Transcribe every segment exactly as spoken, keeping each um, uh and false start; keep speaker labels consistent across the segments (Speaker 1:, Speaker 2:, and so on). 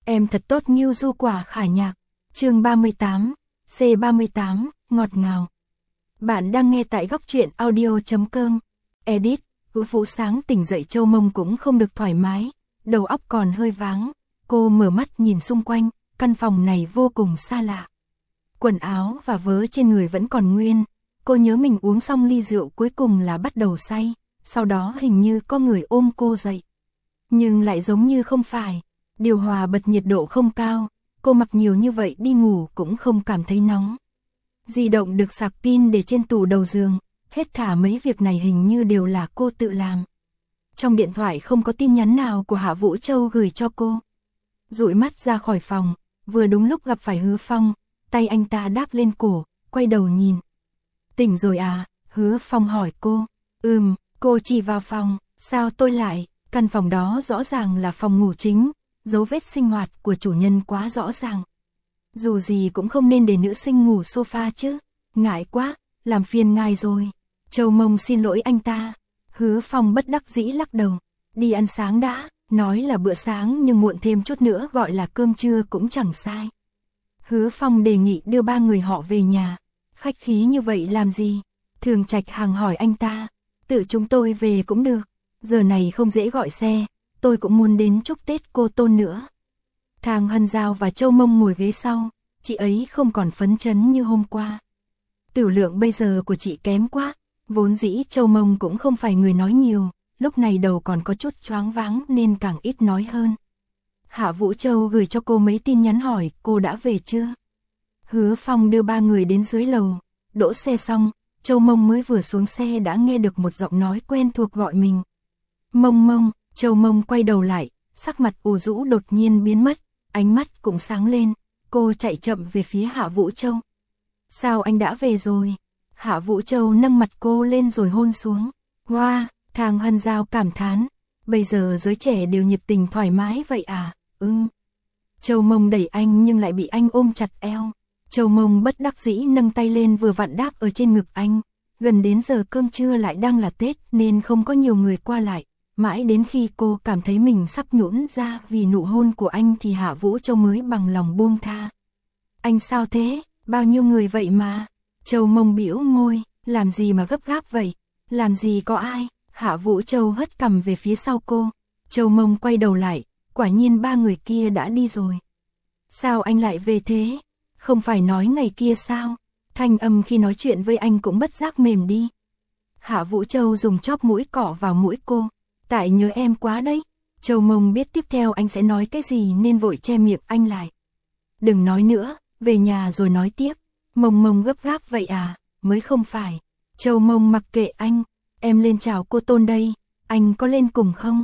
Speaker 1: Em thật tốt Ngưu Du Quả Khả Nhạc. Chương ba mươi tám, C ba mươi tám, ngọt ngào. Bạn đang nghe tại góc truyện audio chấm com. Edit, Hứa Vũ sáng tỉnh dậy Châu Mông cũng không được thoải mái, đầu óc còn hơi váng. Cô mở mắt nhìn xung quanh, căn phòng này vô cùng xa lạ. Quần áo và vớ trên người vẫn còn nguyên. Cô nhớ mình uống xong ly rượu cuối cùng là bắt đầu say, sau đó hình như có người ôm cô dậy. Nhưng lại giống như không phải, điều hòa bật nhiệt độ không cao, cô mặc nhiều như vậy đi ngủ cũng không cảm thấy nóng. Di động được sạc pin để trên tủ đầu giường, hết thả mấy việc này hình như đều là cô tự làm. Trong điện thoại không có tin nhắn nào của Hạ Vũ Châu gửi cho cô. Dụi mắt ra khỏi phòng, vừa đúng lúc gặp phải Hứa Phong, tay anh ta đáp lên cổ, quay đầu nhìn. Tỉnh rồi à? Hứa Phong hỏi cô. Ừm, cô chỉ vào phòng, sao tôi lại, căn phòng đó rõ ràng là phòng ngủ chính, dấu vết sinh hoạt của chủ nhân quá rõ ràng. Dù gì cũng không nên để nữ sinh ngủ sofa chứ, ngại quá, làm phiền ngài rồi. Châu Mông xin lỗi anh ta. Hứa Phong bất đắc dĩ lắc đầu, đi ăn sáng đã, nói là bữa sáng nhưng muộn thêm chút nữa gọi là cơm trưa cũng chẳng sai. Hứa Phong đề nghị đưa ba người họ về nhà, khách khí như vậy làm gì? Thường Trạch Hằng hỏi anh ta, tự chúng tôi về cũng được, giờ này không dễ gọi xe, tôi cũng muốn đến chúc Tết cô Tôn nữa. Thang Hân Giao và Châu Mông ngồi ghế sau, chị ấy không còn phấn chấn như hôm qua. Tiểu lượng bây giờ của chị kém quá, vốn dĩ Châu Mông cũng không phải người nói nhiều, lúc này đầu còn có chút choáng váng nên càng ít nói hơn. Hạ Vũ Châu gửi cho cô mấy tin nhắn hỏi cô đã về chưa. Hứa Phong đưa ba người đến dưới lầu, đỗ xe xong, Châu Mông mới vừa xuống xe đã nghe được một giọng nói quen thuộc gọi mình. Mông Mông, Châu Mông quay đầu lại, sắc mặt u rũ đột nhiên biến mất, ánh mắt cũng sáng lên, cô chạy chậm về phía Hạ Vũ Châu. Sao anh đã về rồi? Hạ Vũ Châu nâng mặt cô lên rồi hôn xuống. Hoa, wow, Thang Hân Giao cảm thán, bây giờ giới trẻ đều nhiệt tình thoải mái vậy à? Ừm. Châu Mông đẩy anh nhưng lại bị anh ôm chặt eo. Châu Mông bất đắc dĩ nâng tay lên vừa vặn đáp ở trên ngực anh. Gần đến giờ cơm trưa lại đang là Tết nên không có nhiều người qua lại. Mãi đến khi cô cảm thấy mình sắp nhũn ra vì nụ hôn của anh thì Hạ Vũ Châu mới bằng lòng buông tha. Anh sao thế? Bao nhiêu người vậy mà? Châu Mông bĩu môi, làm gì mà gấp gáp vậy? Làm gì có ai? Hạ Vũ Châu hất cằm về phía sau cô. Châu Mông quay đầu lại, quả nhiên ba người kia đã đi rồi. Sao anh lại về thế? Không phải nói ngày kia sao? Thanh âm khi nói chuyện với anh cũng bất giác mềm đi. Hạ Vũ Châu dùng chóp mũi cọ vào mũi cô. Tại nhớ em quá đấy. Châu Mông biết tiếp theo anh sẽ nói cái gì nên vội che miệng anh lại. Đừng nói nữa, về nhà rồi nói tiếp. Mông Mông gấp gáp vậy à? Mới không phải. Châu Mông mặc kệ anh. Em lên chào cô Tôn đây, anh có lên cùng không?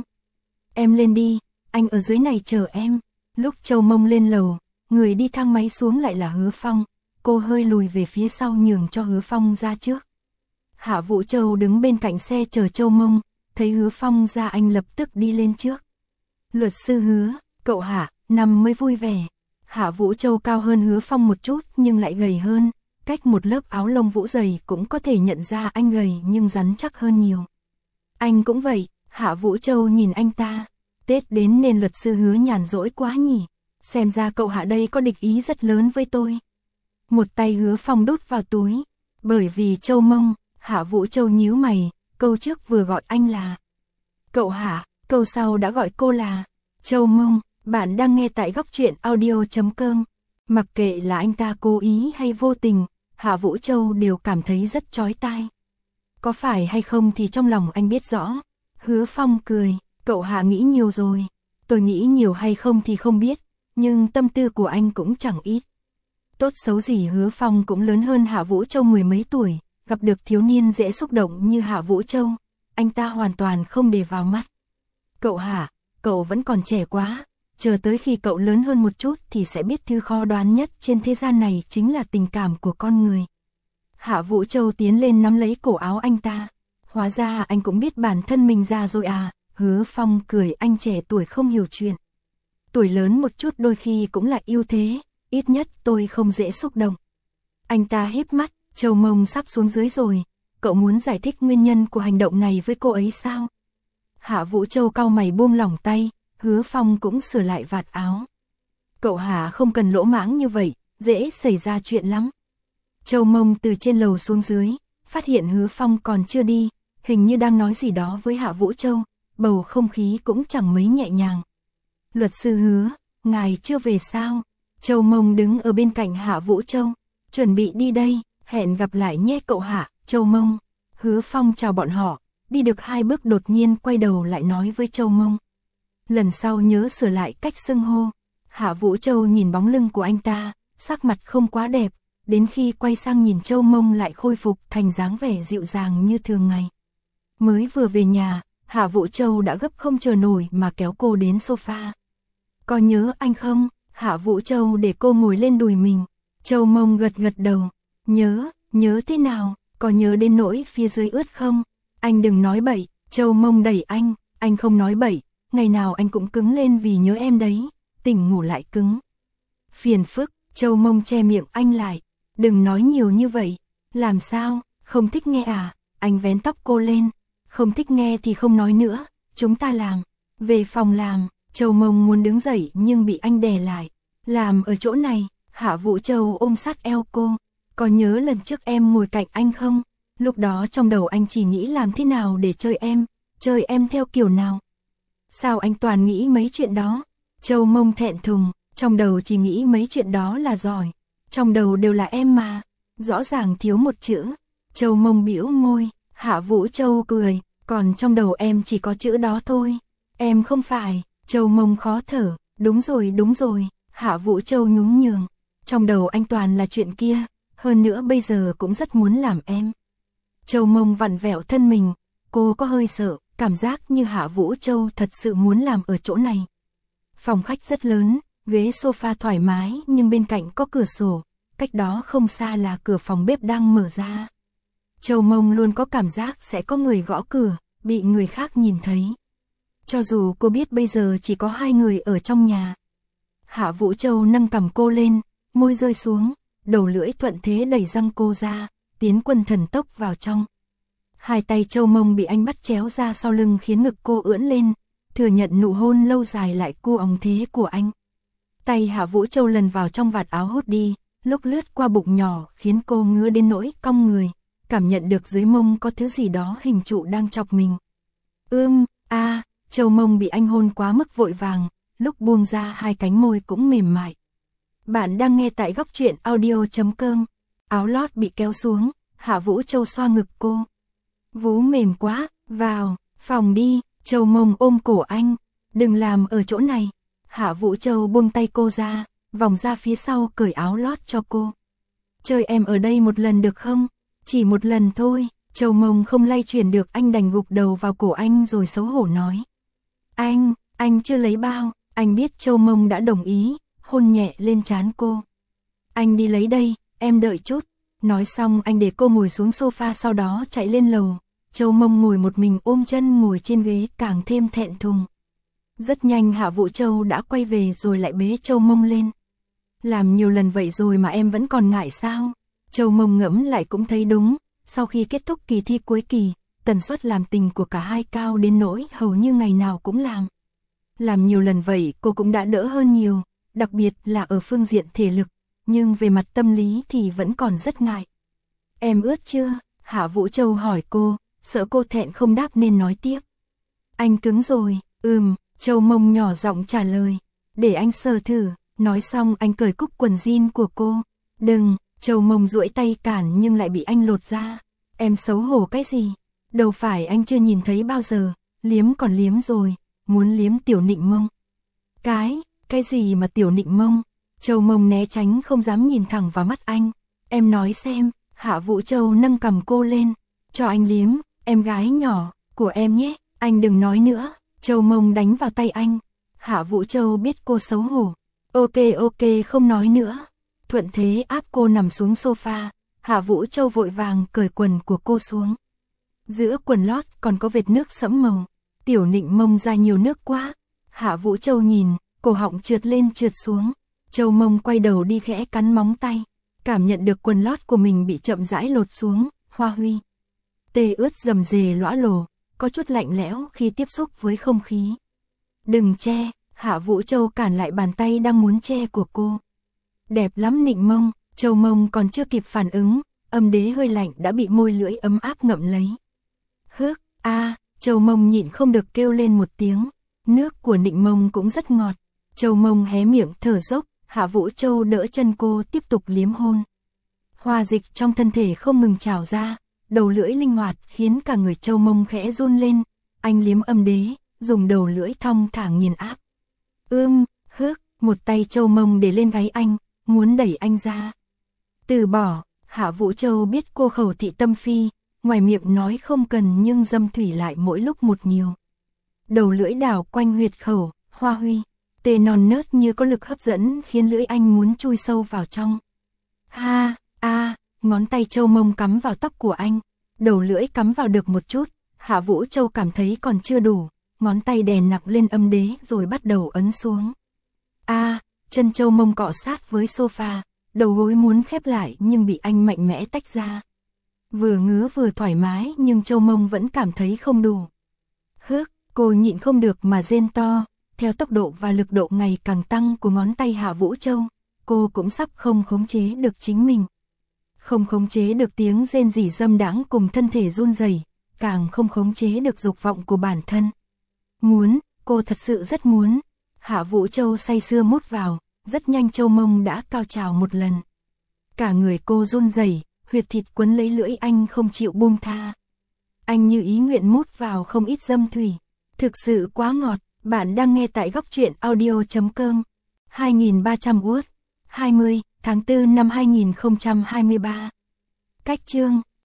Speaker 1: Em lên đi, anh ở dưới này chờ em. Lúc Châu Mông lên lầu, người đi thang máy xuống lại là Hứa Phong. Cô hơi lùi về phía sau nhường cho Hứa Phong ra trước. Hạ Vũ Châu đứng bên cạnh xe chờ Châu Mông, thấy Hứa Phong ra anh lập tức đi lên trước. Luật sư Hứa, cậu Hạ, nằm mới vui vẻ. Hạ Vũ Châu cao hơn Hứa Phong một chút nhưng lại gầy hơn. Cách một lớp áo lông vũ dày cũng có thể nhận ra anh gầy nhưng rắn chắc hơn nhiều. Anh cũng vậy, Hạ Vũ Châu nhìn anh ta. Tết đến nên luật sư Hứa nhàn rỗi quá nhỉ. Xem ra cậu Hạ đây có địch ý rất lớn với tôi. Một tay Hứa Phong đút vào túi. Bởi vì Châu Mông, Hạ Vũ Châu nhíu mày, câu trước vừa gọi anh là cậu Hạ, câu sau đã gọi cô là Châu Mông. Bạn đang nghe tại góc truyện audio chấm com. Mặc kệ là anh ta cố ý hay vô tình, Hạ Vũ Châu đều cảm thấy rất chói tai. Có phải hay không thì trong lòng anh biết rõ. Hứa Phong cười, cậu Hạ nghĩ nhiều rồi. Tôi nghĩ nhiều hay không thì không biết, nhưng tâm tư của anh cũng chẳng ít. Tốt xấu gì Hứa Phong cũng lớn hơn Hạ Vũ Châu mười mấy tuổi, gặp được thiếu niên dễ xúc động như Hạ Vũ Châu, anh ta hoàn toàn không để vào mắt. Cậu Hạ, cậu vẫn còn trẻ quá. Chờ tới khi cậu lớn hơn một chút thì sẽ biết thứ khó đoán nhất trên thế gian này chính là tình cảm của con người. Hạ Vũ Châu tiến lên nắm lấy cổ áo anh ta. Hóa ra anh cũng biết bản thân mình già rồi à? Hứa Phong cười, anh trẻ tuổi không hiểu chuyện. Tuổi lớn một chút đôi khi cũng là ưu thế, ít nhất tôi không dễ xúc động. Anh ta híp mắt, Châu Mông sắp xuống dưới rồi. Cậu muốn giải thích nguyên nhân của hành động này với cô ấy sao? Hạ Vũ Châu cau mày buông lỏng tay. Hứa Phong cũng sửa lại vạt áo. Cậu Hạ không cần lỗ mãng như vậy, dễ xảy ra chuyện lắm. Châu Mông từ trên lầu xuống dưới, phát hiện Hứa Phong còn chưa đi, hình như đang nói gì đó với Hạ Vũ Châu, bầu không khí cũng chẳng mấy nhẹ nhàng. Luật sư Hứa, ngài chưa về sao? Châu Mông đứng ở bên cạnh Hạ Vũ Châu, chuẩn bị đi đây, hẹn gặp lại nhé cậu Hạ. Châu Mông, Hứa Phong chào bọn họ, đi được hai bước đột nhiên quay đầu lại nói với Châu Mông. Lần sau nhớ sửa lại cách xưng hô. Hạ Vũ Châu nhìn bóng lưng của anh ta, sắc mặt không quá đẹp, đến khi quay sang nhìn Châu Mông lại khôi phục thành dáng vẻ dịu dàng như thường ngày. Mới vừa về nhà, Hạ Vũ Châu đã gấp không chờ nổi mà kéo cô đến sofa. Có nhớ anh không? Hạ Vũ Châu để cô ngồi lên đùi mình. Châu Mông gật gật đầu. Nhớ, nhớ thế nào? Có nhớ đến nỗi phía dưới ướt không? Anh đừng nói bậy. Châu Mông đẩy anh. Anh không nói bậy. Ngày nào anh cũng cứng lên vì nhớ em đấy. Tỉnh ngủ lại cứng. Phiền phức. Châu Mông che miệng anh lại. Đừng nói nhiều như vậy. Làm sao? Không thích nghe à? Anh vén tóc cô lên. Không thích nghe thì không nói nữa. Chúng ta làm. Về phòng làm. Châu Mông muốn đứng dậy nhưng bị anh đè lại. Làm ở chỗ này. Hạ Vũ Châu ôm sát eo cô. Có nhớ lần trước em ngồi cạnh anh không? Lúc đó trong đầu anh chỉ nghĩ làm thế nào để chơi em. Chơi em theo kiểu nào? Sao anh toàn nghĩ mấy chuyện đó? Châu Mông thẹn thùng. Trong đầu chỉ nghĩ mấy chuyện đó là giỏi. Trong đầu đều là em mà. Rõ ràng thiếu một chữ. Châu Mông bĩu môi. Hạ Vũ Châu cười. Còn trong đầu em chỉ có chữ đó thôi. Em không phải. Châu Mông khó thở. Đúng rồi đúng rồi. Hạ Vũ Châu nhún nhường. Trong đầu anh toàn là chuyện kia. Hơn nữa bây giờ cũng rất muốn làm em. Châu Mông vặn vẹo thân mình. Cô có hơi sợ. Cảm giác như Hạ Vũ Châu thật sự muốn làm ở chỗ này. Phòng khách rất lớn. Ghế sofa thoải mái nhưng bên cạnh có cửa sổ. Cách đó không xa là cửa phòng bếp đang mở ra. Châu Mông luôn có cảm giác sẽ có người gõ cửa. Bị người khác nhìn thấy. Cho dù cô biết bây giờ chỉ có hai người ở trong nhà. Hạ Vũ Châu nâng cằm cô lên, môi rơi xuống, đầu lưỡi thuận thế đẩy răng cô ra, tiến quân thần tốc vào trong. Hai tay Châu Mông bị anh bắt chéo ra sau lưng khiến ngực cô ưỡn lên, thừa nhận nụ hôn lâu dài lại cu óng thế của anh. Tay Hạ Vũ Châu lần vào trong vạt áo hốt đi, lúc lướt qua bụng nhỏ khiến cô ngứa đến nỗi cong người, cảm nhận được dưới mông có thứ gì đó hình trụ đang chọc mình. Ưm, a, à, Châu Mông bị anh hôn quá mức vội vàng, lúc buông ra hai cánh môi cũng mềm mại. Bạn đang nghe tại góc truyện audio chấm com. Áo lót bị kéo xuống, Hạ Vũ Châu xoa ngực cô. Vú mềm quá, vào, phòng đi. Châu Mông ôm cổ anh. Đừng làm ở chỗ này. Hạ Vũ Châu buông tay cô ra, vòng ra phía sau cởi áo lót cho cô. Chơi em ở đây một lần được không? Chỉ một lần thôi. Châu Mông không lay chuyển được anh đành gục đầu vào cổ anh rồi xấu hổ nói. Anh, anh chưa lấy bao. Anh biết Châu Mông đã đồng ý, hôn nhẹ lên trán cô. Anh đi lấy đây, em đợi chút. Nói xong anh để cô ngồi xuống sofa sau đó chạy lên lầu. Châu Mông ngồi một mình ôm chân ngồi trên ghế càng thêm thẹn thùng. Rất nhanh Hạ Vũ Châu đã quay về rồi lại bế Châu Mông lên. Làm nhiều lần vậy rồi mà em vẫn còn ngại sao? Châu Mông ngẫm lại cũng thấy đúng. Sau khi kết thúc kỳ thi cuối kỳ, tần suất làm tình của cả hai cao đến nỗi hầu như ngày nào cũng làm. Làm nhiều lần vậy cô cũng đã đỡ hơn nhiều, đặc biệt là ở phương diện thể lực, nhưng về mặt tâm lý thì vẫn còn rất ngại. Em ướt chưa? Hạ Vũ Châu hỏi cô, sợ cô thẹn không đáp nên nói tiếp. Anh cứng rồi, ừm, Châu Mông nhỏ giọng trả lời, để anh sờ thử. Nói xong anh cởi cúc quần jean của cô. Đừng, Châu Mông duỗi tay cản nhưng lại bị anh lột ra. Em xấu hổ cái gì? Đâu phải anh chưa nhìn thấy bao giờ, liếm còn liếm rồi, muốn liếm tiểu nịnh mông. Cái, cái gì mà tiểu nịnh mông? Châu Mông né tránh không dám nhìn thẳng vào mắt anh. Em nói xem. Hạ Vũ Châu nâng cằm cô lên. Cho anh liếm, em gái nhỏ, của em nhé. Anh đừng nói nữa. Châu Mông đánh vào tay anh. Hạ Vũ Châu biết cô xấu hổ. Ok ok không nói nữa. Thuận thế áp cô nằm xuống sofa. Hạ Vũ Châu vội vàng cởi quần của cô xuống. Giữa quần lót còn có vệt nước sẫm màu. Tiểu nịnh mông ra nhiều nước quá. Hạ Vũ Châu nhìn, cổ họng trượt lên trượt xuống. Châu Mông quay đầu đi khẽ cắn móng tay. Cảm nhận được quần lót của mình bị chậm rãi lột xuống. Hoa huy. Tê ướt rầm rề lõa lồ. Có chút lạnh lẽo khi tiếp xúc với không khí. Đừng che. Hạ Vũ Châu cản lại bàn tay đang muốn che của cô. Đẹp lắm Nịnh Mông, Châu Mông còn chưa kịp phản ứng, âm đế hơi lạnh đã bị môi lưỡi ấm áp ngậm lấy. Hước, a, Châu Mông nhịn không được kêu lên một tiếng, nước của Nịnh Mông cũng rất ngọt. Châu Mông hé miệng thở dốc, Hạ Vũ Châu đỡ chân cô tiếp tục liếm hôn. Hoa dịch trong thân thể không ngừng trào ra, đầu lưỡi linh hoạt khiến cả người Châu Mông khẽ run lên, anh liếm âm đế, dùng đầu lưỡi thong thả nghiền áp. Ưm, hước, một tay Châu Mông để lên gáy anh, muốn đẩy anh ra. Từ bỏ, Hạ Vũ Châu biết cô khẩu thị tâm phi, ngoài miệng nói không cần nhưng dâm thủy lại mỗi lúc một nhiều. Đầu lưỡi đảo quanh huyệt khẩu, Hoa Huy, tê non nớt như có lực hấp dẫn khiến lưỡi anh muốn chui sâu vào trong. Ha, a, ngón tay Châu Mông cắm vào tóc của anh, đầu lưỡi cắm vào được một chút, Hạ Vũ Châu cảm thấy còn chưa đủ, ngón tay đè nặng lên âm đế rồi bắt đầu ấn xuống. A, chân Châu Mông cọ sát với sofa, đầu gối muốn khép lại nhưng bị anh mạnh mẽ tách ra. Vừa ngứa vừa thoải mái nhưng Châu Mông vẫn cảm thấy không đủ. Hước, cô nhịn không được mà rên to, theo tốc độ và lực độ ngày càng tăng của ngón tay Hạ Vũ Châu, cô cũng sắp không khống chế được chính mình. Không khống chế được tiếng rên rỉ dâm đãng cùng thân thể run rẩy, càng không khống chế được dục vọng của bản thân. Muốn, cô thật sự rất muốn. Hạ Vũ Châu say sưa mút vào, rất nhanh Châu Mông đã cao trào một lần. Cả người cô run rẩy, huyệt thịt quấn lấy lưỡi anh không chịu buông tha. Anh như ý nguyện mút vào không ít dâm thủy. Thực sự quá ngọt, bạn đang nghe tại góc truyện audio chấm com. hai nghìn ba trăm Út, hai mươi tháng tư năm hai nghìn không trăm hai mươi ba. Cách chương